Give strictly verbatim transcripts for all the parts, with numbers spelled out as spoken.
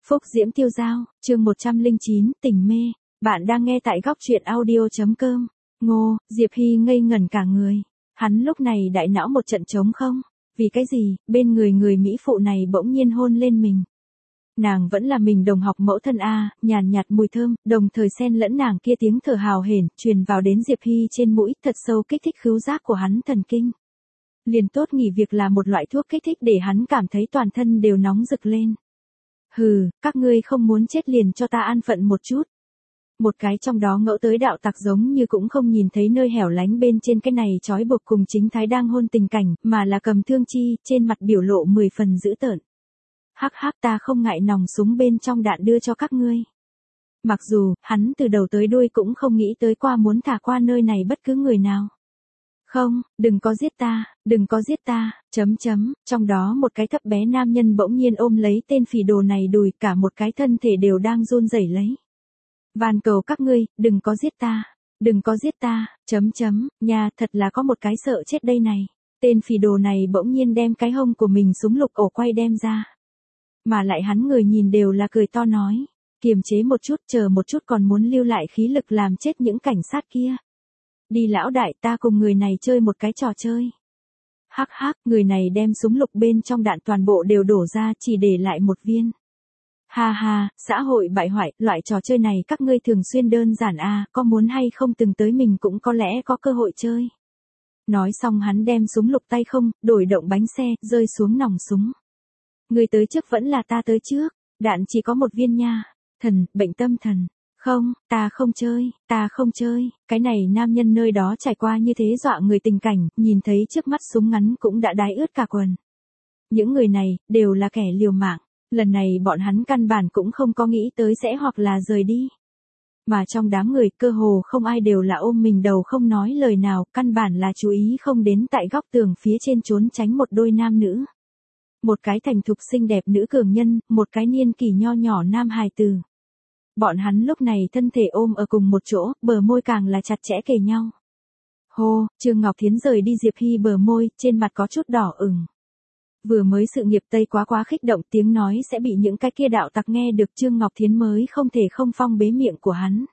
Phúc Diễm Tiêu Dao, chương một trăm lẻ chín, tình mê. Bạn đang nghe tại góc truyện audio.com. Ngô, Diệp Hy ngây ngẩn cả người. Hắn lúc này đại não một trận trống không. Vì cái gì, bên người người Mỹ phụ này bỗng nhiên hôn lên mình. Nàng vẫn là mình đồng học mẫu thân A, nhàn nhạt mùi thơm, đồng thời xen lẫn nàng kia tiếng thở hào hển, truyền vào đến Diệp Hy trên mũi, thật sâu kích thích khứu giác của hắn thần kinh. Liền tốt nghỉ việc là một loại thuốc kích thích để hắn cảm thấy toàn thân đều nóng rực lên. Hừ, các ngươi không muốn chết liền cho ta an phận một chút. Một cái trong đó ngỡ tới đạo tặc giống như cũng không nhìn thấy nơi hẻo lánh bên trên cái này trói buộc cùng chính thái đang hôn tình cảnh, mà là cầm thương chi, trên mặt biểu lộ mười phần dữ tợn. Hắc hắc, ta không ngại nòng súng bên trong đạn đưa cho các ngươi. Mặc dù, hắn từ đầu tới đuôi cũng không nghĩ tới qua muốn thả qua nơi này bất cứ người nào. Không, đừng có giết ta, đừng có giết ta, chấm chấm, trong đó một cái thấp bé nam nhân bỗng nhiên ôm lấy tên phỉ đồ này đùi, cả một cái thân thể đều đang run rẩy lấy. Van cầu các ngươi, đừng có giết ta, đừng có giết ta, chấm chấm, nha, thật là có một cái sợ chết đây này. Tên phỉ đồ này bỗng nhiên đem cái hông của mình súng lục ổ quay đem ra. Mà lại hắn người nhìn đều là cười to nói, kiềm chế một chút, chờ một chút, còn muốn lưu lại khí lực làm chết những cảnh sát kia. Đi lão đại, ta cùng người này chơi một cái trò chơi. Hắc hắc, người này đem súng lục bên trong đạn toàn bộ đều đổ ra, chỉ để lại một viên. Ha ha, xã hội bại hoại, loại trò chơi này các ngươi thường xuyên đơn giản à, có muốn hay không từng tới mình cũng có lẽ có cơ hội chơi. Nói xong hắn đem súng lục tay không, đổi động bánh xe, rơi xuống nòng súng. Người tới trước vẫn là ta tới trước, đạn chỉ có một viên nha. Thần, bệnh tâm thần. Không, ta không chơi, ta không chơi, cái này nam nhân nơi đó trải qua như thế dọa người tình cảnh, nhìn thấy trước mắt súng ngắn cũng đã đái ướt cả quần. Những người này, đều là kẻ liều mạng, lần này bọn hắn căn bản cũng không có nghĩ tới sẽ hoặc là rời đi. Mà trong đám người, cơ hồ không ai đều là ôm mình đầu không nói lời nào, căn bản là chú ý không đến tại góc tường phía trên trốn tránh một đôi nam nữ. Một cái thành thục xinh đẹp nữ cường nhân, một cái niên kỷ nho nhỏ nam hài tử. Bọn hắn lúc này thân thể ôm ở cùng một chỗ, bờ môi càng là chặt chẽ kề nhau. Hô, Trương Ngọc Thiến rời đi Diệp Hy bờ môi, trên mặt có chút đỏ ửng. Vừa mới sự nghiệp Tây quá quá khích động, tiếng nói sẽ bị những cái kia đạo tặc nghe được, Trương Ngọc Thiến mới không thể không phong bế miệng của hắn.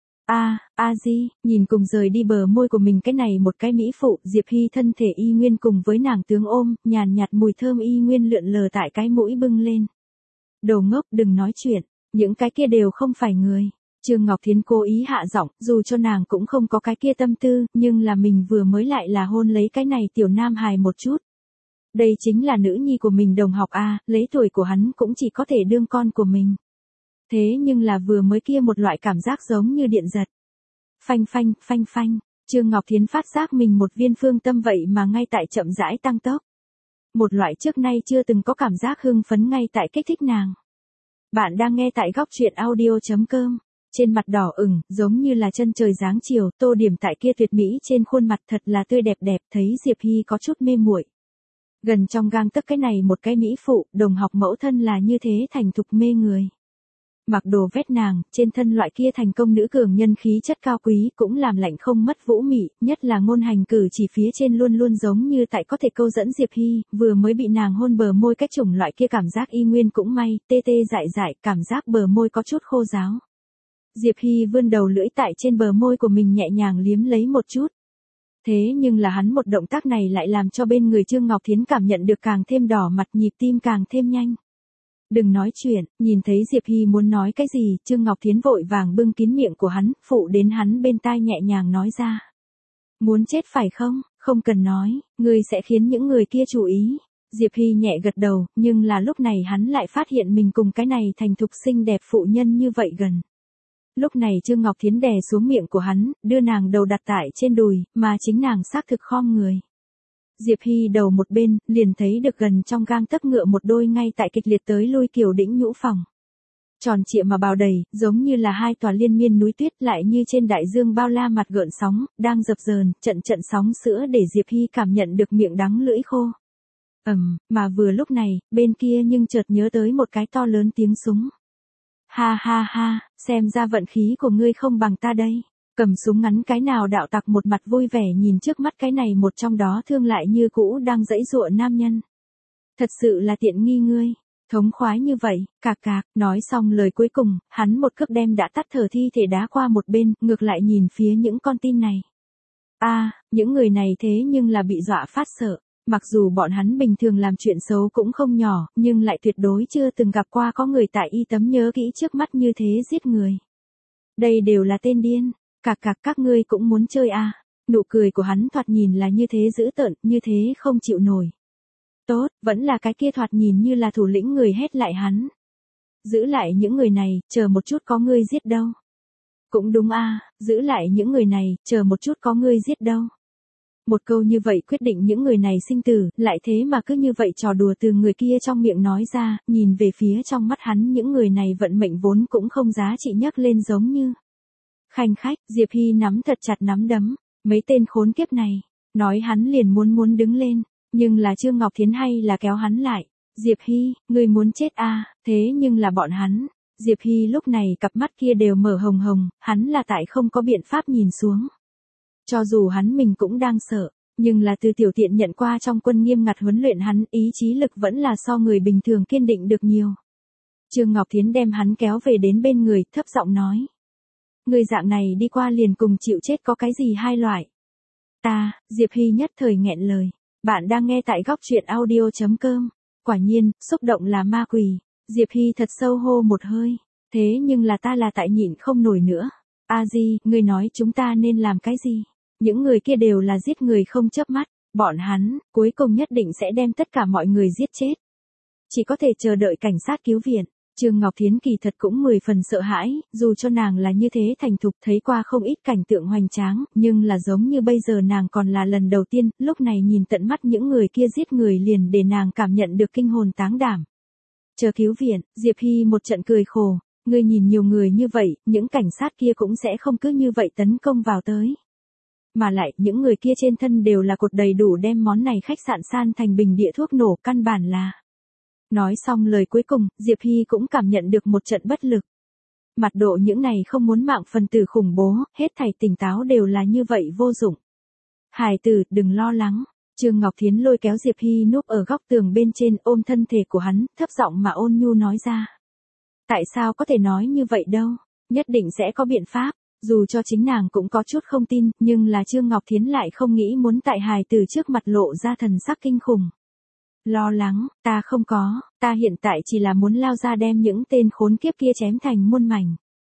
A, a di, nhìn cùng rời đi bờ môi của mình cái này một cái mỹ phụ, Diệp Hy thân thể y nguyên cùng với nàng tướng ôm, nhàn nhạt mùi thơm y nguyên lượn lờ tại cái mũi bưng lên. Đồ ngốc, đừng nói chuyện. Những cái kia đều không phải người. Trương Ngọc Thiến cố ý hạ giọng, dù cho nàng cũng không có cái kia tâm tư, nhưng là mình vừa mới lại là hôn lấy cái này tiểu nam hài một chút. Đây chính là nữ nhi của mình đồng học A, lấy tuổi của hắn cũng chỉ có thể đương con của mình. Thế nhưng là vừa mới kia một loại cảm giác giống như điện giật. Phanh phanh, phanh phanh, Trương Ngọc Thiến phát giác mình một viên phương tâm vậy mà ngay tại chậm rãi tăng tốc. Một loại trước nay chưa từng có cảm giác hưng phấn ngay tại kích thích nàng. Bạn đang nghe tại góc truyện audio.com. Trên mặt đỏ ửng, giống như là chân trời dáng chiều, tô điểm tại kia tuyệt mỹ trên khuôn mặt thật là tươi đẹp đẹp, thấy Diệp Hy có chút mê muội. Gần trong gang tấc cái này một cái mỹ phụ, đồng học mẫu thân là như thế thành thục mê người. Mặc đồ vét nàng, trên thân loại kia thành công nữ cường nhân khí chất cao quý, cũng làm lạnh không mất vũ mị, nhất là ngôn hành cử chỉ phía trên luôn luôn giống như tại có thể câu dẫn Diệp Hy, vừa mới bị nàng hôn bờ môi cách chủng loại kia cảm giác y nguyên cũng may, tê tê dại dại, cảm giác bờ môi có chút khô ráo. Diệp Hy vươn đầu lưỡi tại trên bờ môi của mình nhẹ nhàng liếm lấy một chút. Thế nhưng là hắn một động tác này lại làm cho bên người Trương Ngọc Thiến cảm nhận được càng thêm đỏ mặt, nhịp tim càng thêm nhanh. Đừng nói chuyện, nhìn thấy Diệp Hy muốn nói cái gì, Trương Ngọc Thiến vội vàng bưng kín miệng của hắn, phụ đến hắn bên tai nhẹ nhàng nói ra. Muốn chết phải không, không cần nói, ngươi sẽ khiến những người kia chú ý. Diệp Hy nhẹ gật đầu, nhưng là lúc này hắn lại phát hiện mình cùng cái này thành thục xinh đẹp phụ nhân như vậy gần. Lúc này Trương Ngọc Thiến đè xuống miệng của hắn, đưa nàng đầu đặt tại trên đùi, mà chính nàng xác thực khom người. Diệp Hy đầu một bên, liền thấy được gần trong gang tấc ngựa một đôi ngay tại kịch liệt tới lui kiểu đĩnh nhũ phòng. Tròn trịa mà bào đầy, giống như là hai tòa liên miên núi tuyết, lại như trên đại dương bao la mặt gợn sóng, đang dập dờn, trận trận sóng sữa để Diệp Hy cảm nhận được miệng đắng lưỡi khô. Ầm, mà vừa lúc này, bên kia nhưng chợt nhớ tới một cái to lớn tiếng súng. Ha ha ha, xem ra vận khí của ngươi không bằng ta đây. Cầm súng ngắn cái nào đạo tặc một mặt vui vẻ nhìn trước mắt cái này một trong đó thương lại như cũ đang giãy giụa nam nhân. Thật sự là tiện nghi ngươi. Thống khoái như vậy, cạc cạc, nói xong lời cuối cùng, hắn một cước đem đã tắt thở thi thể đá qua một bên, ngược lại nhìn phía những con tin này. A, à, những người này thế nhưng là bị dọa phát sợ, mặc dù bọn hắn bình thường làm chuyện xấu cũng không nhỏ, nhưng lại tuyệt đối chưa từng gặp qua có người tại y tấm nhớ kỹ trước mắt như thế giết người. Đây đều là tên điên, cạc cạc các ngươi cũng muốn chơi à, nụ cười của hắn thoạt nhìn là như thế dữ tợn, như thế không chịu nổi. Tốt, vẫn là cái kia thoạt nhìn như là thủ lĩnh người hét lại hắn. Giữ lại những người này, chờ một chút có ngươi giết đâu. Cũng đúng a, à, giữ lại những người này, chờ một chút có ngươi giết đâu. Một câu như vậy quyết định những người này sinh tử, lại thế mà cứ như vậy trò đùa từ người kia trong miệng nói ra, nhìn về phía trong mắt hắn những người này vận mệnh vốn cũng không giá trị nhắc lên giống như. Khanh khách, Diệp Hy nắm thật chặt nắm đấm, mấy tên khốn kiếp này, nói hắn liền muốn muốn đứng lên, nhưng là Trương Ngọc Thiến hay là kéo hắn lại. Diệp Hy, ngươi muốn chết a, à, thế nhưng là bọn hắn. Diệp Hy lúc này cặp mắt kia đều mở hồng hồng, hắn là tại không có biện pháp nhìn xuống. Cho dù hắn mình cũng đang sợ, nhưng là từ tiểu tiện nhận qua trong quân nghiêm ngặt huấn luyện hắn, ý chí lực vẫn là so người bình thường kiên định được nhiều. Trương Ngọc Thiến đem hắn kéo về đến bên người, thấp giọng nói. Người dạng này đi qua liền cùng chịu chết có cái gì hai loại. Ta, Diệp Hy nhất thời nghẹn lời. Bạn đang nghe tại góc truyện audio chấm com. Quả nhiên, xúc động là ma quỷ. Diệp Hy thật sâu hô một hơi. Thế nhưng là ta là tại nhịn không nổi nữa. A Di, ngươi nói chúng ta nên làm cái gì? Những người kia đều là giết người không chớp mắt. Bọn hắn, cuối cùng nhất định sẽ đem tất cả mọi người giết chết. Chỉ có thể chờ đợi cảnh sát cứu viện. Trương Ngọc Thiến kỳ thật cũng mười phần sợ hãi, dù cho nàng là như thế thành thục thấy qua không ít cảnh tượng hoành tráng, nhưng là giống như bây giờ nàng còn là lần đầu tiên, lúc này nhìn tận mắt những người kia giết người liền để nàng cảm nhận được kinh hồn táng đảm. Chờ cứu viện, Diệp Hy một trận cười khổ, ngươi nhìn nhiều người như vậy, những cảnh sát kia cũng sẽ không cứ như vậy tấn công vào tới. Mà lại, những người kia trên thân đều là cột đầy đủ đem món này khách sạn san thành bình địa thuốc nổ, căn bản là. Nói xong lời cuối cùng, Diệp Hy cũng cảm nhận được một trận bất lực. Mặt độ những này không muốn mạng phần tử khủng bố, hết thảy tỉnh táo đều là như vậy vô dụng. Hải tử, đừng lo lắng. Trương Ngọc Thiến lôi kéo Diệp Hy núp ở góc tường bên trên ôm thân thể của hắn, thấp giọng mà ôn nhu nói ra. Tại sao có thể nói như vậy đâu, nhất định sẽ có biện pháp, dù cho chính nàng cũng có chút không tin, nhưng là Trương Ngọc Thiến lại không nghĩ muốn tại hài tử trước mặt lộ ra thần sắc kinh khủng. Lo lắng, ta không có, ta hiện tại chỉ là muốn lao ra đem những tên khốn kiếp kia chém thành muôn mảnh.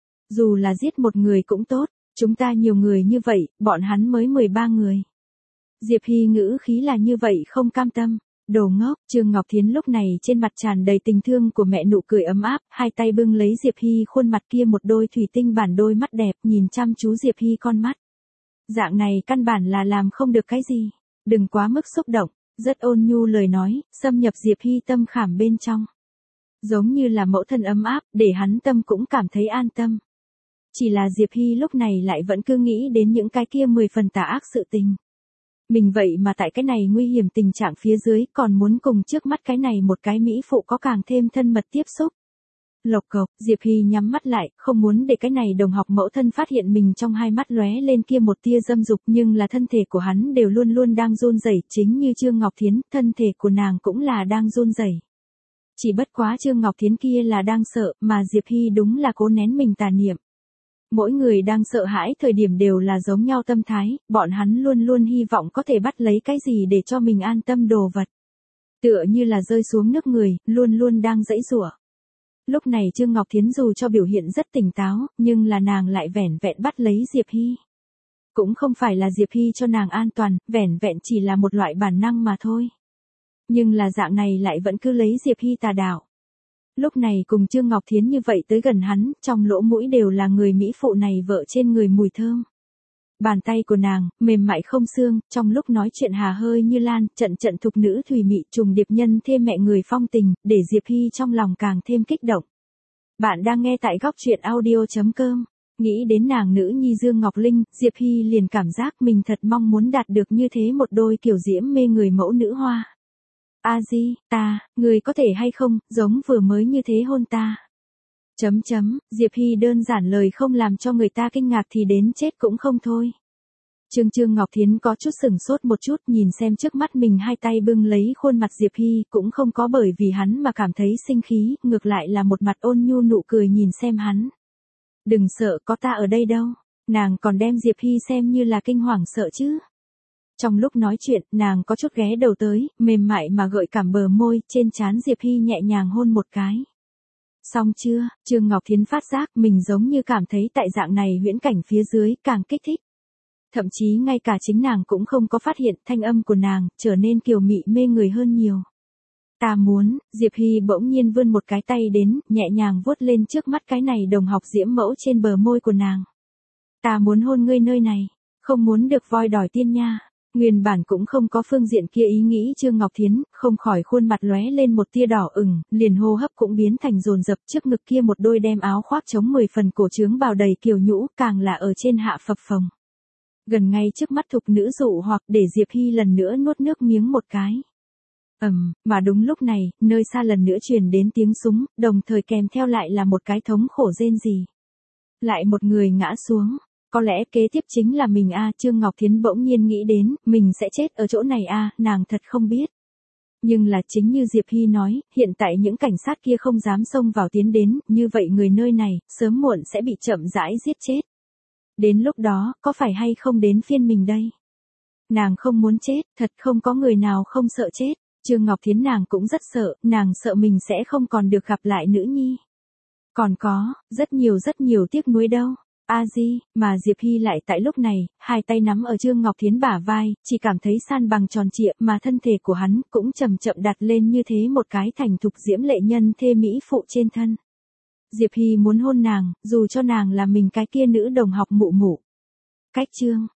Dù là giết một người cũng tốt, chúng ta nhiều người như vậy, bọn hắn mới mười ba người. Diệp Hy ngữ khí là như vậy không cam tâm, đồ ngốc, Trương Ngọc Thiến lúc này trên mặt tràn đầy tình thương của mẹ nụ cười ấm áp, hai tay bưng lấy Diệp Hy khuôn mặt kia một đôi thủy tinh bản đôi mắt đẹp nhìn chăm chú Diệp Hy con mắt. Dạng này căn bản là làm không được cái gì, đừng quá mức xúc động. Rất ôn nhu lời nói, xâm nhập Diệp Hy tâm khảm bên trong. Giống như là mẫu thân ấm áp, để hắn tâm cũng cảm thấy an tâm. Chỉ là Diệp Hy lúc này lại vẫn cứ nghĩ đến những cái kia mười phần tà ác sự tình. Mình vậy mà tại cái này nguy hiểm tình trạng phía dưới còn muốn cùng trước mắt cái này một cái mỹ phụ có càng thêm thân mật tiếp xúc. Lộc cộc, Diệp Hy nhắm mắt lại, không muốn để cái này đồng học mẫu thân phát hiện mình trong hai mắt lóe lên kia một tia dâm dục, nhưng là thân thể của hắn đều luôn luôn đang run rẩy, chính như Trương Ngọc Thiến, thân thể của nàng cũng là đang run rẩy. Chỉ bất quá Trương Ngọc Thiến kia là đang sợ, mà Diệp Hy đúng là cố nén mình tà niệm. Mỗi người đang sợ hãi thời điểm đều là giống nhau tâm thái, bọn hắn luôn luôn hy vọng có thể bắt lấy cái gì để cho mình an tâm đồ vật. Tựa như là rơi xuống nước người, luôn luôn đang giãy giụa. Lúc này Trương Ngọc Thiến dù cho biểu hiện rất tỉnh táo, nhưng là nàng lại vẻn vẹn bắt lấy Diệp Hy. Cũng không phải là Diệp Hy cho nàng an toàn, vẻn vẹn chỉ là một loại bản năng mà thôi. Nhưng là dạng này lại vẫn cứ lấy Diệp Hy tà đạo. Lúc này cùng Trương Ngọc Thiến như vậy tới gần hắn, trong lỗ mũi đều là người mỹ phụ này vợ trên người mùi thơm. Bàn tay của nàng, mềm mại không xương, trong lúc nói chuyện hà hơi như lan, trận trận thục nữ thùy mị trùng điệp nhân thêm mẹ người phong tình, để Diệp Hy trong lòng càng thêm kích động. Bạn đang nghe tại góc truyện audio chấm com. Nghĩ đến nàng nữ nhi Dương Ngọc Linh, Diệp Hy liền cảm giác mình thật mong muốn đạt được như thế một đôi kiểu diễm mê người mẫu nữ hoa. A Di, ta, người có thể hay không, giống vừa mới như thế hôn ta. Chấm chấm, Diệp Hy đơn giản lời không làm cho người ta kinh ngạc thì đến chết cũng không thôi. Trương Trương Ngọc Thiến có chút sừng sốt một chút, nhìn xem trước mắt mình hai tay bưng lấy khuôn mặt Diệp Hy, cũng không có bởi vì hắn mà cảm thấy sinh khí, ngược lại là một mặt ôn nhu nụ cười nhìn xem hắn. Đừng sợ, có ta ở đây đâu. Nàng còn đem Diệp Hy xem như là kinh hoàng sợ chứ. Trong lúc nói chuyện, nàng có chút ghé đầu tới, mềm mại mà gợi cảm bờ môi, trên trán Diệp Hy nhẹ nhàng hôn một cái. Xong chưa? Trương Ngọc Thiến phát giác mình giống như cảm thấy tại dạng này huyễn cảnh phía dưới càng kích thích. Thậm chí ngay cả chính nàng cũng không có phát hiện thanh âm của nàng trở nên kiều mị mê người hơn nhiều. Ta muốn, Diệp Hy bỗng nhiên vươn một cái tay đến, nhẹ nhàng vuốt lên trước mắt cái này đồng học diễm mẫu trên bờ môi của nàng. Ta muốn hôn ngươi nơi này, không muốn được voi đòi tiên nha. Nguyên bản cũng không có phương diện kia ý nghĩ Trương Ngọc Thiến, không khỏi khuôn mặt lóe lên một tia đỏ ửng, liền hô hấp cũng biến thành dồn dập, trước ngực kia một đôi đem áo khoác chống mười phần cổ trướng bào đầy kiều nhũ, càng là ở trên hạ phập phồng. Gần ngay trước mắt thục nữ dụ hoặc để Diệp Hy lần nữa nuốt nước miếng một cái. Ầm, um, mà đúng lúc này, nơi xa lần nữa truyền đến tiếng súng, đồng thời kèm theo lại là một cái thống khổ rên rỉ. Lại một người ngã xuống. Có lẽ kế tiếp chính là mình a, Trương Ngọc Thiến bỗng nhiên nghĩ đến, mình sẽ chết ở chỗ này a, nàng thật không biết. Nhưng là chính như Diệp Hy nói, hiện tại những cảnh sát kia không dám xông vào tiến đến, như vậy người nơi này, sớm muộn sẽ bị chậm rãi giết chết. Đến lúc đó, có phải hay không đến phiên mình đây? Nàng không muốn chết, thật không có người nào không sợ chết. Trương Ngọc Thiến nàng cũng rất sợ, nàng sợ mình sẽ không còn được gặp lại nữ nhi. Còn có, rất nhiều rất nhiều tiếc nuối đâu. A Di, mà Diệp Hy lại tại lúc này, hai tay nắm ở Trương Ngọc Thiến bả vai, chỉ cảm thấy san bằng tròn trịa, mà thân thể của hắn cũng chậm chậm đặt lên như thế một cái thành thục diễm lệ nhân thê mỹ phụ trên thân. Diệp Hy muốn hôn nàng, dù cho nàng là mình cái kia nữ đồng học mụ mụ. Cách chương